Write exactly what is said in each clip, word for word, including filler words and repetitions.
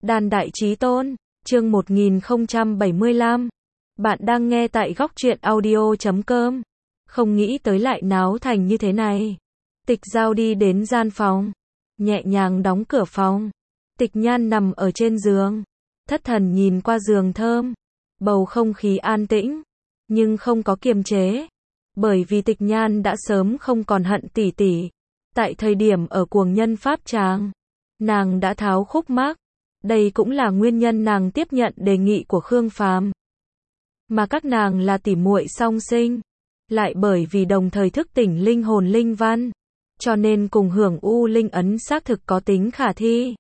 Đan Đại Chí Tôn, chương một nghìn không trăm bảy mươi lăm. Bạn đang nghe tại góc truyện audio chấm com. Không nghĩ tới lại náo thành như thế này. Tịch Giao đi đến gian phòng, nhẹ nhàng đóng cửa phòng. Tịch Nhan nằm ở trên giường, thất thần nhìn qua giường thơm. Bầu không khí an tĩnh, nhưng không có kiềm chế. Bởi vì Tịch Nhan đã sớm không còn hận tỷ tỷ. Tại thời điểm ở Cuồng Nhân Pháp Tràng, nàng đã tháo khúc mắc. Đây cũng là nguyên nhân nàng tiếp nhận đề nghị của Khương Phàm. Mà các nàng là tỉ muội song sinh, lại bởi vì đồng thời thức tỉnh linh hồn linh văn, cho nên cùng hưởng U Linh ấn xác thực có tính khả thi.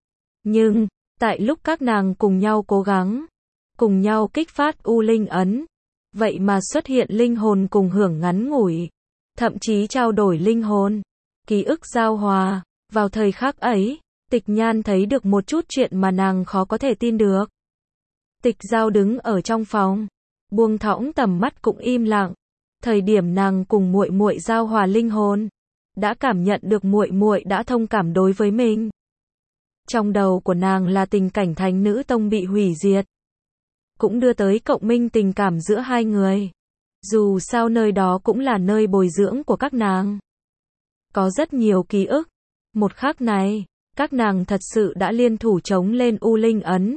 Nhưng, tại lúc các nàng cùng nhau cố gắng, cùng nhau kích phát U Linh ấn, vậy mà xuất hiện linh hồn cùng hưởng ngắn ngủi, thậm chí trao đổi linh hồn, ký ức giao hòa. Vào thời khắc ấy, Tịch Nhan thấy được một chút chuyện mà nàng khó có thể tin được. Tịch Giao đứng ở trong phòng, buông thõng tầm mắt cũng im lặng. Thời điểm nàng cùng muội muội giao hòa linh hồn, đã cảm nhận được muội muội đã thông cảm đối với mình. Trong đầu của nàng là tình cảnh thánh nữ tông bị hủy diệt, cũng đưa tới cộng minh tình cảm giữa hai người. Dù sao nơi đó cũng là nơi bồi dưỡng của các nàng. Có rất nhiều ký ức. Một khắc này, các nàng thật sự đã liên thủ chống lên U Linh ấn.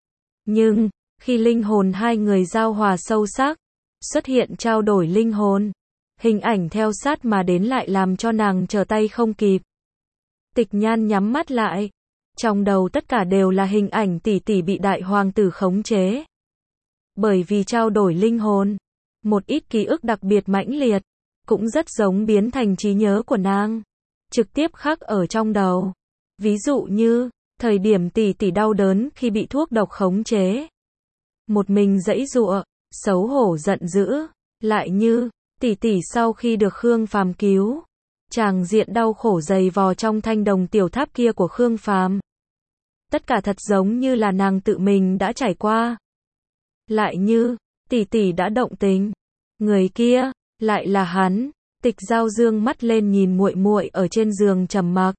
Nhưng, khi linh hồn hai người giao hòa sâu sắc, xuất hiện trao đổi linh hồn, hình ảnh theo sát mà đến lại làm cho nàng trở tay không kịp. Tịch Nhan nhắm mắt lại, trong đầu tất cả đều là hình ảnh tỷ tỷ bị đại hoàng tử khống chế. Bởi vì trao đổi linh hồn, một ít ký ức đặc biệt mãnh liệt, cũng rất giống biến thành trí nhớ của nàng, trực tiếp khắc ở trong đầu. Ví dụ như, thời điểm tỷ tỷ đau đớn khi bị thuốc độc khống chế, một mình giãy giụa, xấu hổ giận dữ. Lại như, tỷ tỷ sau khi được Khương Phàm cứu, tràng diện đau khổ dày vò trong thanh đồng tiểu tháp kia của Khương Phàm. Tất cả thật giống như là nàng tự mình đã trải qua. Lại như, tỷ tỷ đã động tình, người kia lại là hắn. Tịch Giao dương mắt lên nhìn muội muội ở trên giường trầm mặc,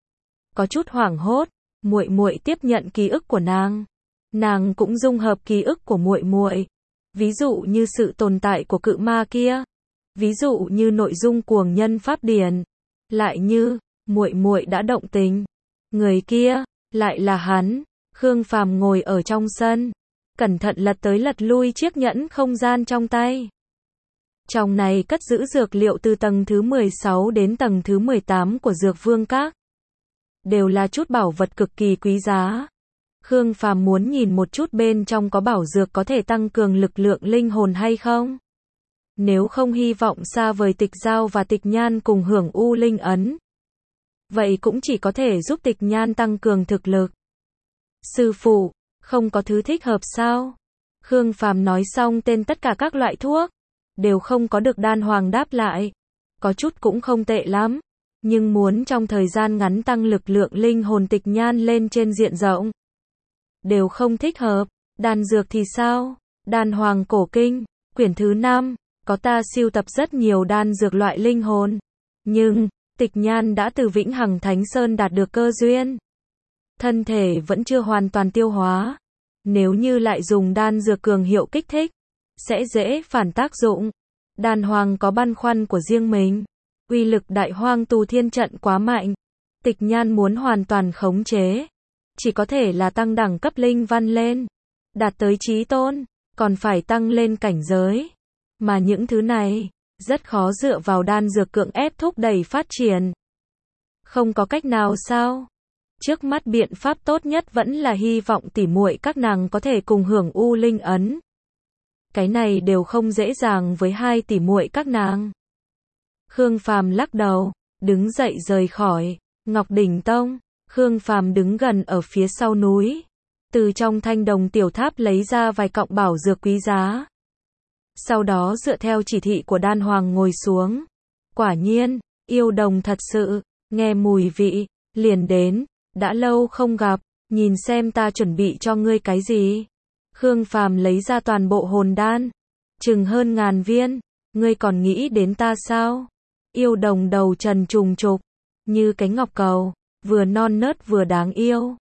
có chút hoảng hốt. Muội muội tiếp nhận ký ức của nàng, nàng cũng dung hợp ký ức của muội muội. Ví dụ như sự tồn tại của cự ma kia, ví dụ như nội dung Cuồng Nhân Pháp Điển, lại như muội muội đã động tình, người kia lại là hắn. Khương Phàm ngồi ở trong sân, cẩn thận lật tới lật lui chiếc nhẫn không gian trong tay. Trong này cất giữ dược liệu từ tầng thứ mười sáu đến tầng thứ mười tám của Dược Vương Các. Đều là chút bảo vật cực kỳ quý giá. Khương Phàm muốn nhìn một chút bên trong có bảo dược có thể tăng cường lực lượng linh hồn hay không. Nếu không hy vọng xa vời Tịch Giao và Tịch Nhan cùng hưởng U Linh ấn. Vậy cũng chỉ có thể giúp Tịch Nhan tăng cường thực lực. Sư phụ, không có thứ thích hợp sao? Khương Phàm nói xong tên tất cả các loại thuốc, đều không có được Đan Hoàng đáp lại. Có chút cũng không tệ lắm, nhưng muốn trong thời gian ngắn tăng lực lượng linh hồn Tịch Nhan lên trên diện rộng, đều không thích hợp. Đan dược thì sao? Đan Hoàng Cổ Kinh, quyển thứ năm, có ta sưu tập rất nhiều đan dược loại linh hồn. Nhưng, Tịch Nhan đã từ Vĩnh Hằng Thánh Sơn đạt được cơ duyên. Thân thể vẫn chưa hoàn toàn tiêu hóa. Nếu như lại dùng đan dược cường hiệu kích thích, sẽ dễ phản tác dụng. Đan Hoàng có băn khoăn của riêng mình. Uy lực Đại Hoang Tu Thiên Trận quá mạnh. Tịch Nhan muốn hoàn toàn khống chế, chỉ có thể là tăng đẳng cấp linh văn lên, đạt tới chí tôn, còn phải tăng lên cảnh giới. Mà những thứ này, rất khó dựa vào đan dược cưỡng ép thúc đẩy phát triển. Không có cách nào sao? Trước mắt biện pháp tốt nhất vẫn là hy vọng tỉ muội các nàng có thể cùng hưởng U Linh ấn. Cái này đều không dễ dàng với hai tỉ muội các nàng. Khương Phàm lắc đầu, đứng dậy rời khỏi Ngọc Đỉnh Tông. Khương Phàm đứng gần ở phía sau núi, từ trong thanh đồng tiểu tháp lấy ra vài cọng bảo dược quý giá. Sau đó dựa theo chỉ thị của Đan Hoàng ngồi xuống. Quả nhiên, yêu đồng thật sự, nghe mùi vị, liền đến, đã lâu không gặp, nhìn xem ta chuẩn bị cho ngươi cái gì. Khương Phàm lấy ra toàn bộ hồn đan, chừng hơn ngàn viên, ngươi còn nghĩ đến ta sao? Yêu đồng đầu trần trùng trục, như cánh ngọc cầu, vừa non nớt vừa đáng yêu.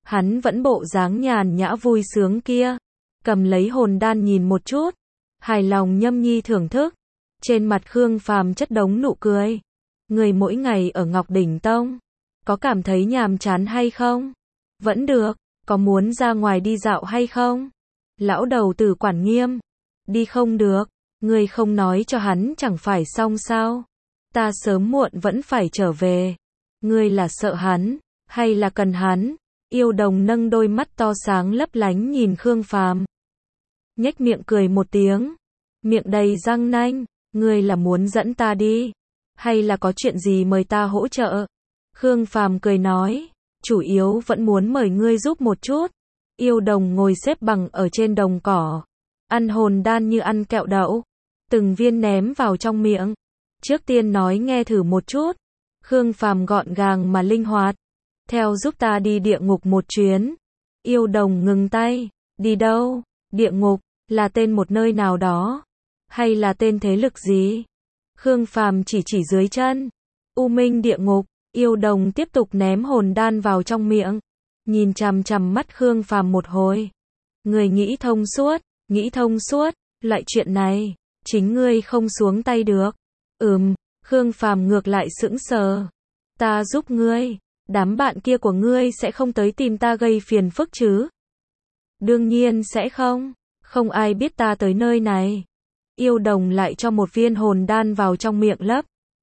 Hắn vẫn bộ dáng nhàn nhã vui sướng kia, cầm lấy hồn đan nhìn một chút, hài lòng nhâm nhi thưởng thức. Trên mặt Khương Phàm chất đống nụ cười. Người mỗi ngày ở Ngọc Đỉnh Tông, có cảm thấy nhàm chán hay không? Vẫn được, có muốn ra ngoài đi dạo hay không? Lão đầu tử quản nghiêm. Đi không được, ngươi không nói cho hắn chẳng phải xong sao? Ta sớm muộn vẫn phải trở về. Ngươi là sợ hắn, hay là cần hắn? Yêu đồng nâng đôi mắt to sáng lấp lánh nhìn Khương Phàm. Nhếch miệng cười một tiếng, miệng đầy răng nanh, ngươi là muốn dẫn ta đi, hay là có chuyện gì mời ta hỗ trợ? Khương Phàm cười nói, chủ yếu vẫn muốn mời ngươi giúp một chút. Yêu đồng ngồi xếp bằng ở trên đồng cỏ, ăn hồn đan như ăn kẹo đậu, từng viên ném vào trong miệng. Trước tiên nói nghe thử một chút. Khương Phàm gọn gàng mà linh hoạt. Theo giúp ta đi địa ngục một chuyến. Yêu đồng ngừng tay. Đi đâu? Địa ngục, là tên một nơi nào đó? Hay là tên thế lực gì? Khương Phàm chỉ chỉ dưới chân. U Minh địa ngục. Yêu đồng tiếp tục ném hồn đan vào trong miệng. Nhìn chằm chằm mắt Khương Phàm một hồi. Người nghĩ thông suốt, nghĩ thông suốt, loại chuyện này, chính ngươi không xuống tay được. Ừm, Khương Phàm ngược lại sững sờ. Ta giúp ngươi, đám bạn kia của ngươi sẽ không tới tìm ta gây phiền phức chứ? Đương nhiên sẽ không, không ai biết ta tới nơi này. Yêu đồng lại cho một viên hồn đan vào trong miệng lấp.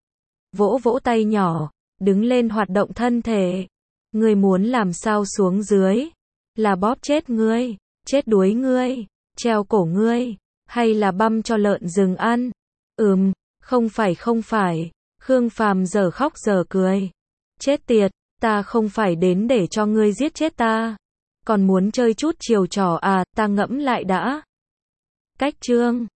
Vỗ vỗ tay nhỏ, đứng lên hoạt động thân thể. Ngươi muốn làm sao xuống dưới? Là bóp chết ngươi, chết đuối ngươi, treo cổ ngươi, hay là băm cho lợn rừng ăn? Ừm, không phải không phải. Khương Phàm giờ khóc giờ cười. Chết tiệt, ta không phải đến để cho ngươi giết chết ta. Còn muốn chơi chút chiều trò à, ta ngẫm lại đã. Cách chương